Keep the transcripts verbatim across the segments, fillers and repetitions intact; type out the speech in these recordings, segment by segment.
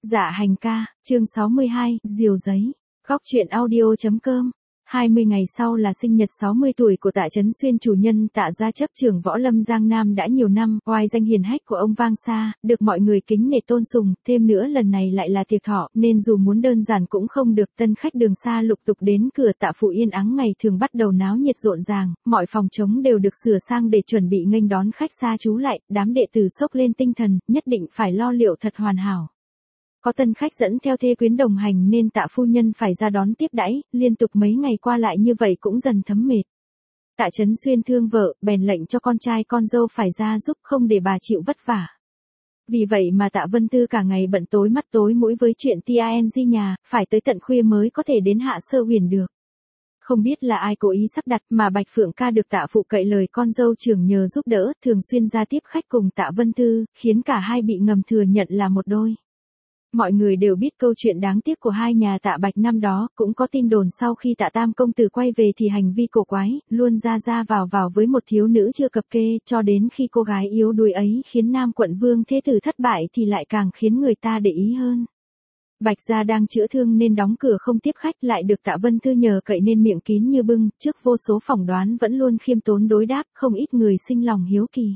Dạ hành ca, chương sáu mươi hai, diều giấy. Góc truyện audio.com. hai mươi ngày sau là sinh nhật sáu mươi tuổi của Tạ Chấn Xuyên, chủ nhân Tạ gia chấp trưởng võ lâm Giang Nam đã nhiều năm, oai danh hiển hách của ông vang xa, được mọi người kính nể tôn sùng, thêm nữa lần này lại là tiệc thọ, nên dù muốn đơn giản cũng không được, tân khách đường xa lục tục đến cửa Tạ phủ yên ắng ngày thường bắt đầu náo nhiệt rộn ràng, mọi phòng trống đều được sửa sang để chuẩn bị nghênh đón khách xa trú lại, đám đệ tử xốc lên tinh thần, nhất định phải lo liệu thật hoàn hảo. Có tân khách dẫn theo thê quyến đồng hành nên Tạ phu nhân phải ra đón tiếp đãi, liên tục mấy ngày qua lại như vậy cũng dần thấm mệt. Tạ Chấn Xuyên thương vợ, bèn lệnh cho con trai con dâu phải ra giúp, không để bà chịu vất vả. Vì vậy mà Tạ Vân Tư cả ngày bận tối mắt tối mũi với chuyện tang nhà, phải tới tận khuya mới có thể đến Hạ Sơ Huyền được. Không biết là ai cố ý sắp đặt mà Bạch Phượng ca được Tạ phụ cậy lời con dâu trưởng nhờ giúp đỡ, thường xuyên ra tiếp khách cùng Tạ Vân Tư, khiến cả hai bị ngầm thừa nhận là một đôi. Mọi người đều biết câu chuyện đáng tiếc của hai nhà Tạ Bạch năm đó, cũng có tin đồn sau khi Tạ Tam công tử quay về thì hành vi cổ quái, luôn ra ra vào vào với một thiếu nữ chưa cập kê, cho đến khi cô gái yếu đuối ấy khiến Nam quận vương thế tử thất bại thì lại càng khiến người ta để ý hơn. Bạch gia đang chữa thương nên đóng cửa không tiếp khách, lại được Tạ Vân Tư nhờ cậy nên miệng kín như bưng, trước vô số phỏng đoán vẫn luôn khiêm tốn đối đáp, không ít người sinh lòng hiếu kỳ.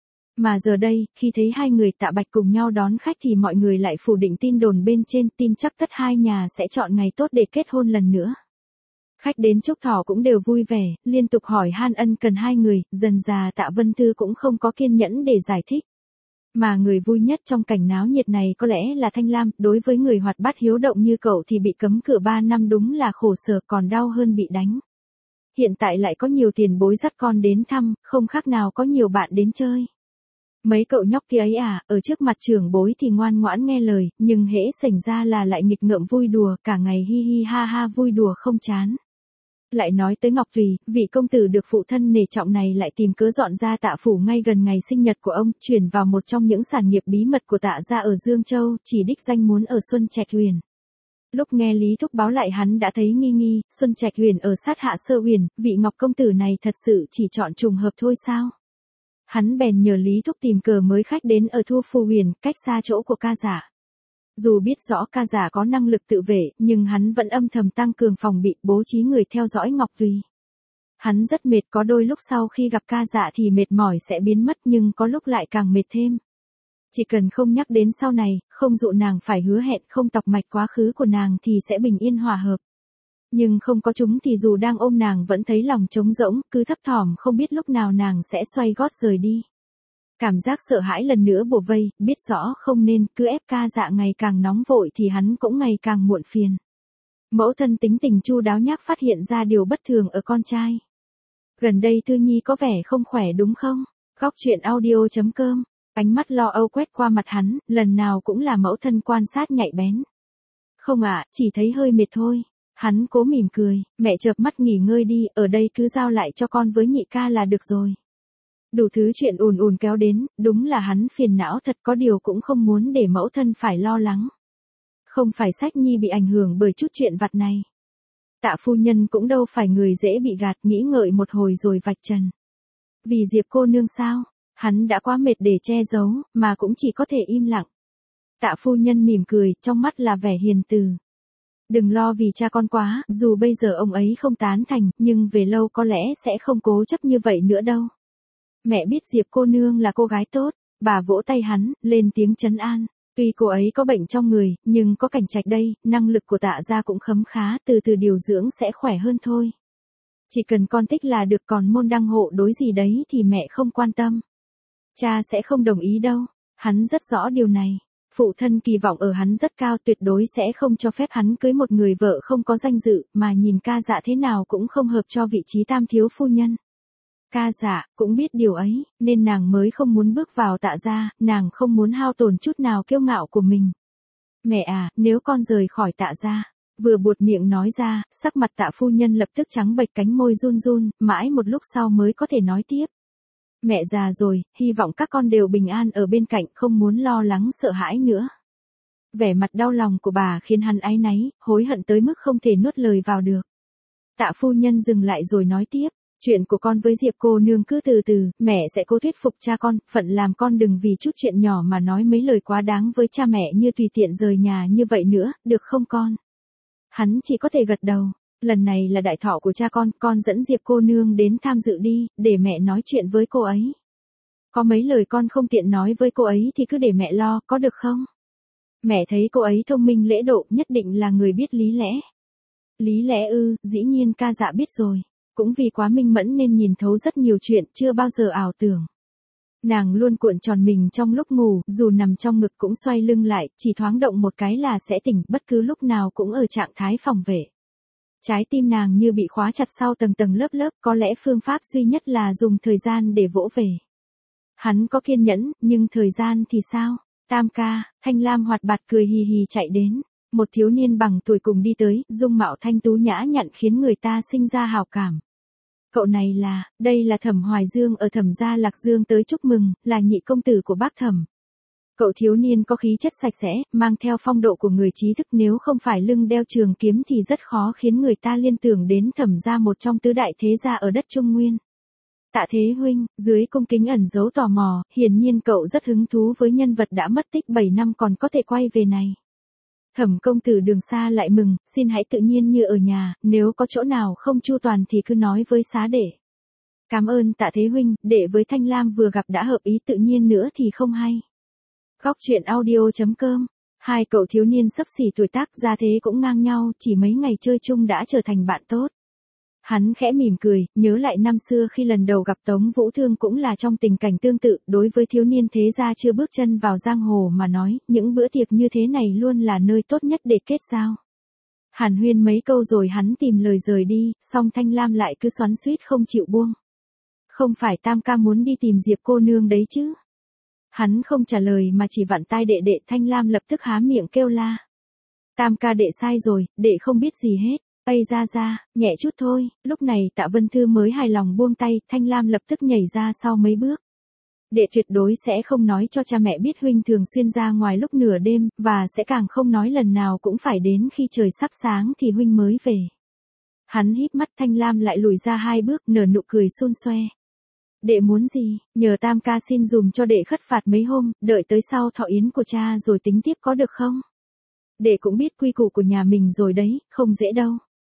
Mà giờ đây, khi thấy hai người Tạ Bạch cùng nhau đón khách thì mọi người lại phủ định tin đồn bên trên, tin chắc tất hai nhà sẽ chọn ngày tốt để kết hôn lần nữa. Khách đến chúc thọ cũng đều vui vẻ, liên tục hỏi han ân cần hai người, dần dà Tạ Vân Tư cũng không có kiên nhẫn để giải thích. Mà người vui nhất trong cảnh náo nhiệt này có lẽ là Thanh Lam, đối với người hoạt bát hiếu động như cậu thì bị cấm cửa ba năm đúng là khổ sở, còn đau hơn bị đánh. Hiện tại lại có nhiều tiền bối dắt con đến thăm, không khác nào có nhiều bạn đến chơi. Mấy cậu nhóc kia ấy à, ở trước mặt trưởng bối thì ngoan ngoãn nghe lời, nhưng hễ sảnh ra là lại nghịch ngợm vui đùa, cả ngày hi hi ha ha vui đùa không chán. Lại nói tới Ngọc Thùy, vị công tử được phụ thân nể trọng này lại tìm cớ dọn ra Tạ phủ ngay gần ngày sinh nhật của ông, chuyển vào một trong những sản nghiệp bí mật của Tạ gia ở Dương Châu, chỉ đích danh muốn ở Xuân Trạch Huyền. Lúc nghe Lý Thúc báo lại hắn đã thấy nghi nghi, Xuân Trạch Huyền ở sát Hạ Sơ Huyền, vị Ngọc công tử này thật sự chỉ chọn trùng hợp thôi sao? Hắn bèn nhờ Lý Thúc tìm cờ mới khách đến ở Thu Phu Huyền, cách xa chỗ của ca giả. Dù biết rõ ca giả có năng lực tự vệ, nhưng hắn vẫn âm thầm tăng cường phòng bị, bố trí người theo dõi Ngọc Thùy. Hắn rất mệt, có đôi lúc sau khi gặp ca giả thì mệt mỏi sẽ biến mất, nhưng có lúc lại càng mệt thêm. Chỉ cần không nhắc đến sau này, không dụ nàng phải hứa hẹn, không tọc mạch quá khứ của nàng thì sẽ bình yên hòa hợp. Nhưng không có chúng thì dù đang ôm nàng vẫn thấy lòng trống rỗng, cứ thấp thỏm không biết lúc nào nàng sẽ xoay gót rời đi. Cảm giác sợ hãi lần nữa bủa vây, biết rõ không nên, cứ ép ca dạ ngày càng nóng vội thì hắn cũng ngày càng muộn phiền. Mẫu thân tính tình chu đáo nhác phát hiện ra điều bất thường ở con trai. Gần đây Thư Nhi có vẻ không khỏe đúng không? Góc truyện audio.com. Ánh mắt lo âu quét qua mặt hắn, lần nào cũng là mẫu thân quan sát nhạy bén. Không ạ, chỉ thấy hơi mệt thôi. Hắn cố mỉm cười, mẹ chợp mắt nghỉ ngơi đi, ở đây cứ giao lại cho con với nhị ca là được rồi. Đủ thứ chuyện ùn ùn kéo đến, đúng là hắn phiền não thật, có điều cũng không muốn để mẫu thân phải lo lắng. Không phải Sách Nhi bị ảnh hưởng bởi chút chuyện vặt này. Tạ phu nhân cũng đâu phải người dễ bị gạt, nghĩ ngợi một hồi rồi vạch trần. Vì Diệp cô nương sao? Hắn đã quá mệt để che giấu, mà cũng chỉ có thể im lặng. Tạ phu nhân mỉm cười, trong mắt là vẻ hiền từ. Đừng lo vì cha con quá, dù bây giờ ông ấy không tán thành, nhưng về lâu có lẽ sẽ không cố chấp như vậy nữa đâu. Mẹ biết Diệp cô nương là cô gái tốt, bà vỗ tay hắn, lên tiếng trấn an. Tuy cô ấy có bệnh trong người, nhưng có Cảnh Trạch đây, năng lực của Tạ gia cũng khấm khá, từ từ điều dưỡng sẽ khỏe hơn thôi. Chỉ cần con thích là được, còn môn đăng hộ đối gì đấy thì mẹ không quan tâm. Cha sẽ không đồng ý đâu, hắn rất rõ điều này. Phụ thân kỳ vọng ở hắn rất cao, tuyệt đối sẽ không cho phép hắn cưới một người vợ không có danh dự, mà nhìn ca dạ thế nào cũng không hợp cho vị trí tam thiếu phu nhân. Ca dạ cũng biết điều ấy, nên nàng mới không muốn bước vào Tạ gia, nàng không muốn hao tổn chút nào kiêu ngạo của mình. Mẹ à, nếu con rời khỏi Tạ gia, vừa buột miệng nói ra, sắc mặt Tạ phu nhân lập tức trắng bệch, cánh môi run run, mãi một lúc sau mới có thể nói tiếp. Mẹ già rồi, hy vọng các con đều bình an ở bên cạnh, không muốn lo lắng sợ hãi nữa. Vẻ mặt đau lòng của bà khiến hắn áy náy, hối hận tới mức không thể nuốt lời vào được. Tạ phu nhân dừng lại rồi nói tiếp, Chuyện của con với Diệp cô nương cứ từ từ, mẹ sẽ cố thuyết phục cha con, phận làm con đừng vì chút chuyện nhỏ mà nói mấy lời quá đáng với cha mẹ như tùy tiện rời nhà như vậy nữa, được không con? Hắn chỉ có thể gật đầu. Lần này là đại thọ của cha con, con dẫn Diệp cô nương đến tham dự đi, để mẹ nói chuyện với cô ấy. Có mấy lời con không tiện nói với cô ấy thì cứ để mẹ lo, có được không? Mẹ thấy cô ấy thông minh lễ độ, nhất định là người biết lý lẽ. Lý lẽ ư, dĩ nhiên ca dạ biết rồi. Cũng vì quá minh mẫn nên nhìn thấu rất nhiều chuyện, chưa bao giờ ảo tưởng. Nàng luôn cuộn tròn mình trong lúc ngủ, dù nằm trong ngực cũng xoay lưng lại, chỉ thoáng động một cái là sẽ tỉnh, bất cứ lúc nào cũng ở trạng thái phòng vệ. Trái tim nàng như bị khóa chặt sau tầng tầng lớp lớp, có lẽ phương pháp duy nhất là dùng thời gian để vỗ về. Hắn có kiên nhẫn, nhưng thời gian thì sao? Tam ca, Thanh Lam hoạt bát cười hì hì chạy đến. Một thiếu niên bằng tuổi cùng đi tới, dung mạo thanh tú nhã nhặn khiến người ta sinh ra hào cảm. Cậu này là, đây là Thẩm Hoài Dương ở Thẩm gia Lạc Dương tới chúc mừng, là nhị công tử của bác Thẩm. Cậu thiếu niên có khí chất sạch sẽ, mang theo phong độ của người trí thức, nếu không phải lưng đeo trường kiếm thì rất khó khiến người ta liên tưởng đến Thẩm gia, một trong tứ đại thế gia ở đất Trung Nguyên. Tạ Thế huynh, dưới cung kính ẩn giấu tò mò, hiển nhiên cậu rất hứng thú với nhân vật đã mất tích bảy năm còn có thể quay về này. Thẩm công tử đường xa lại mừng, xin hãy tự nhiên như ở nhà, nếu có chỗ nào không chu toàn thì cứ nói với xá đệ. Cảm ơn Tạ Thế huynh, đệ với Thanh Lam vừa gặp đã hợp ý, tự nhiên nữa thì không hay. Góc truyện audio chấm com. Hai cậu thiếu niên xấp xỉ tuổi tác, gia thế cũng ngang nhau, chỉ mấy ngày chơi chung đã trở thành bạn tốt. Hắn khẽ mỉm cười, nhớ lại năm xưa khi lần đầu gặp Tống Vũ Thương cũng là trong tình cảnh tương tự, đối với thiếu niên thế gia chưa bước chân vào giang hồ mà nói, những bữa tiệc như thế này luôn là nơi tốt nhất để kết giao. Hàn huyên mấy câu rồi hắn tìm lời rời đi, song Thanh Lam lại cứ xoắn xuýt không chịu buông. Không phải Tam ca muốn đi tìm Diệp cô nương đấy chứ? Hắn không trả lời mà chỉ vặn tai đệ đệ. Thanh Lam lập tức há miệng kêu la. Tam ca đệ sai rồi, đệ không biết gì hết. Ây ra ra, nhẹ chút thôi. Lúc này Tạ Vân Thư mới hài lòng buông tay, Thanh Lam lập tức nhảy ra sau mấy bước. Đệ tuyệt đối sẽ không nói cho cha mẹ biết huynh thường xuyên ra ngoài lúc nửa đêm, và sẽ càng không nói lần nào cũng phải đến khi trời sắp sáng thì huynh mới về. Hắn híp mắt. Thanh Lam lại lùi ra hai bước, nở nụ cười xun xoe. Đệ muốn gì, nhờ Tam ca xin dùm cho đệ khất phạt mấy hôm, đợi tới sau thọ yến của cha rồi tính tiếp có được không? Đệ cũng biết quy củ của nhà mình rồi đấy, không dễ đâu.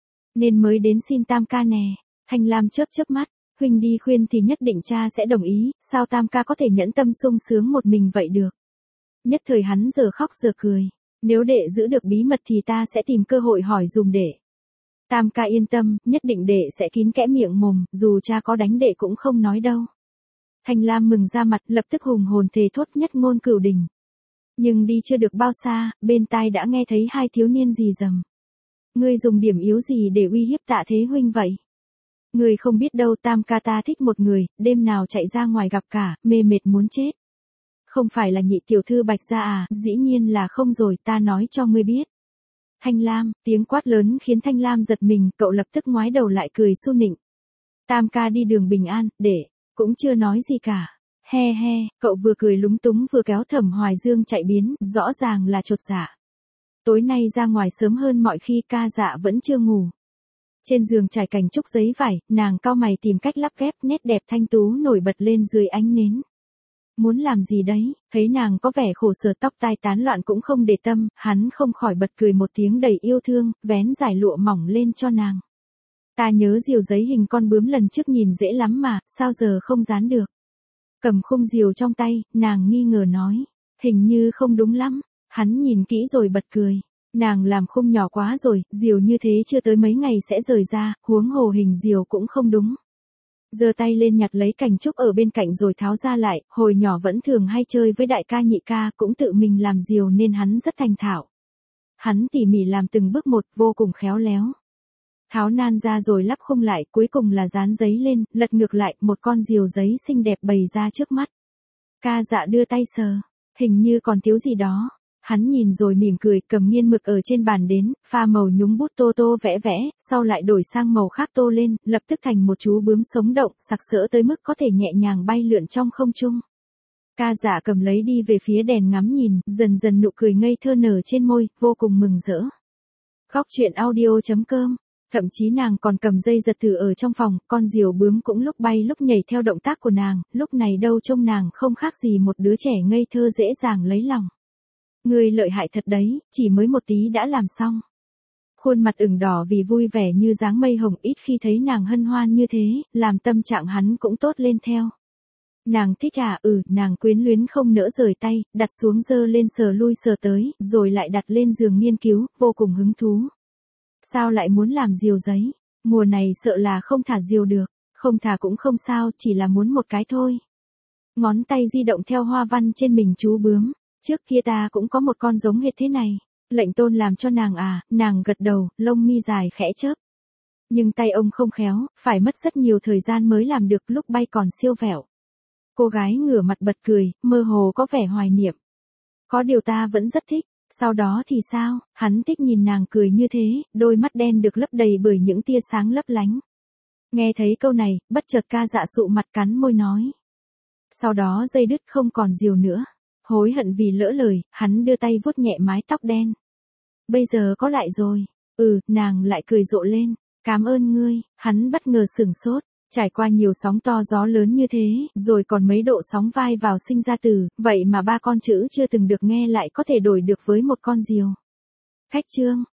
Nên mới đến xin Tam ca nè. Thanh Lam chớp chớp mắt, huynh đi khuyên thì nhất định cha sẽ đồng ý, sao Tam ca có thể nhẫn tâm sung sướng một mình vậy được? Nhất thời hắn giờ khóc giờ cười. Nếu đệ giữ được bí mật thì ta sẽ tìm cơ hội hỏi dùm đệ. Tam ca yên tâm, nhất định đệ sẽ kín kẽ miệng mồm, dù cha có đánh đệ cũng không nói đâu. Thanh Lam mừng ra mặt, lập tức hùng hồn thề thốt nhất ngôn cửu đình. Nhưng đi chưa được bao xa, bên tai đã nghe thấy hai thiếu niên rì rầm. Ngươi dùng điểm yếu gì để uy hiếp Tạ Thế huynh vậy? Ngươi không biết đâu, Tam ca ta thích một người, đêm nào chạy ra ngoài gặp cả, mê mệt muốn chết. Không phải là nhị tiểu thư Bạch gia à? Dĩ nhiên là không rồi, ta nói cho ngươi biết. Thanh Lam, tiếng quát lớn khiến Thanh Lam giật mình, cậu lập tức ngoái đầu lại cười su nịnh. Tam ca đi đường bình an, để, cũng chưa nói gì cả. He he, cậu vừa cười lúng túng vừa kéo Thẩm Hoài Dương chạy biến, rõ ràng là chột dạ. Tối nay ra ngoài sớm hơn mọi khi, ca dạ vẫn chưa ngủ. Trên giường trải cành trúc giấy vải, nàng cau mày tìm cách lắp ghép nét đẹp thanh tú nổi bật lên dưới ánh nến. Muốn làm gì đấy, thấy nàng có vẻ khổ sở, tóc tai tán loạn cũng không để tâm, hắn không khỏi bật cười một tiếng đầy yêu thương, vén dải lụa mỏng lên cho nàng. Ta nhớ diều giấy hình con bướm lần trước nhìn dễ lắm mà, sao giờ không dán được? Cầm khung diều trong tay, nàng nghi ngờ nói, hình như không đúng lắm. Hắn nhìn kỹ rồi bật cười. Nàng làm khung nhỏ quá rồi, diều như thế chưa tới mấy ngày sẽ rời ra, huống hồ hình diều cũng không đúng. Giơ tay lên nhặt lấy cành trúc ở bên cạnh rồi tháo ra lại, hồi nhỏ vẫn thường hay chơi với đại ca nhị ca, cũng tự mình làm diều nên hắn rất thành thạo. Hắn tỉ mỉ làm từng bước một, vô cùng khéo léo. Tháo nan ra rồi lắp khung lại, cuối cùng là dán giấy lên, lật ngược lại, một con diều giấy xinh đẹp bày ra trước mắt. Ca dạ đưa tay sờ, hình như còn thiếu gì đó. Hắn nhìn rồi mỉm cười, cầm nghiên mực ở trên bàn đến, pha màu nhúng bút tô tô vẽ vẽ, sau lại đổi sang màu khác tô lên, lập tức thành một chú bướm sống động, sặc sỡ tới mức có thể nhẹ nhàng bay lượn trong không trung. Ca dạ cầm lấy đi về phía đèn ngắm nhìn, dần dần nụ cười ngây thơ nở trên môi, vô cùng mừng rỡ. Góc truyện audio chấm com Thậm chí nàng còn cầm dây giật thử ở trong phòng, con diều bướm cũng lúc bay lúc nhảy theo động tác của nàng, lúc này đâu trông nàng không khác gì một đứa trẻ ngây thơ dễ dàng lấy lòng. Ngươi lợi hại thật đấy, chỉ mới một tí đã làm xong. Khuôn mặt ửng đỏ vì vui vẻ như dáng mây hồng, ít khi thấy nàng hân hoan như thế, làm tâm trạng hắn cũng tốt lên theo. Nàng thích à? Ừ, nàng quyến luyến không nỡ rời tay, đặt xuống dơ lên sờ lui sờ tới, rồi lại đặt lên giường nghiên cứu, vô cùng hứng thú. Sao lại muốn làm diều giấy? Mùa này sợ là không thả diều được, không thả cũng không sao, chỉ là muốn một cái thôi. Ngón tay di động theo hoa văn trên mình chú bướm, trước kia ta cũng có một con giống hệt thế này. Lệnh tôn làm cho nàng à? Nàng gật đầu, lông mi dài khẽ chớp. Nhưng tay ông không khéo, phải mất rất nhiều thời gian mới làm được, lúc bay còn siêu vẹo. Cô gái ngửa mặt bật cười, mơ hồ có vẻ hoài niệm. Có điều ta vẫn rất thích. Sau đó thì sao? Hắn thích nhìn nàng cười như thế, đôi mắt đen được lấp đầy bởi những tia sáng lấp lánh. Nghe thấy câu này, bất chợt ca dạ sụ mặt cắn môi nói. Sau đó dây đứt không còn diều nữa. Hối hận vì lỡ lời, hắn đưa tay vuốt nhẹ mái tóc đen. Bây giờ có lại rồi. Ừ, nàng lại cười rộ lên. Cảm ơn ngươi. Hắn bất ngờ sửng sốt. Trải qua nhiều sóng to gió lớn như thế, rồi còn mấy độ sóng vai vào sinh ra từ, vậy mà ba con chữ chưa từng được nghe lại có thể đổi được với một con diều. Khách chương.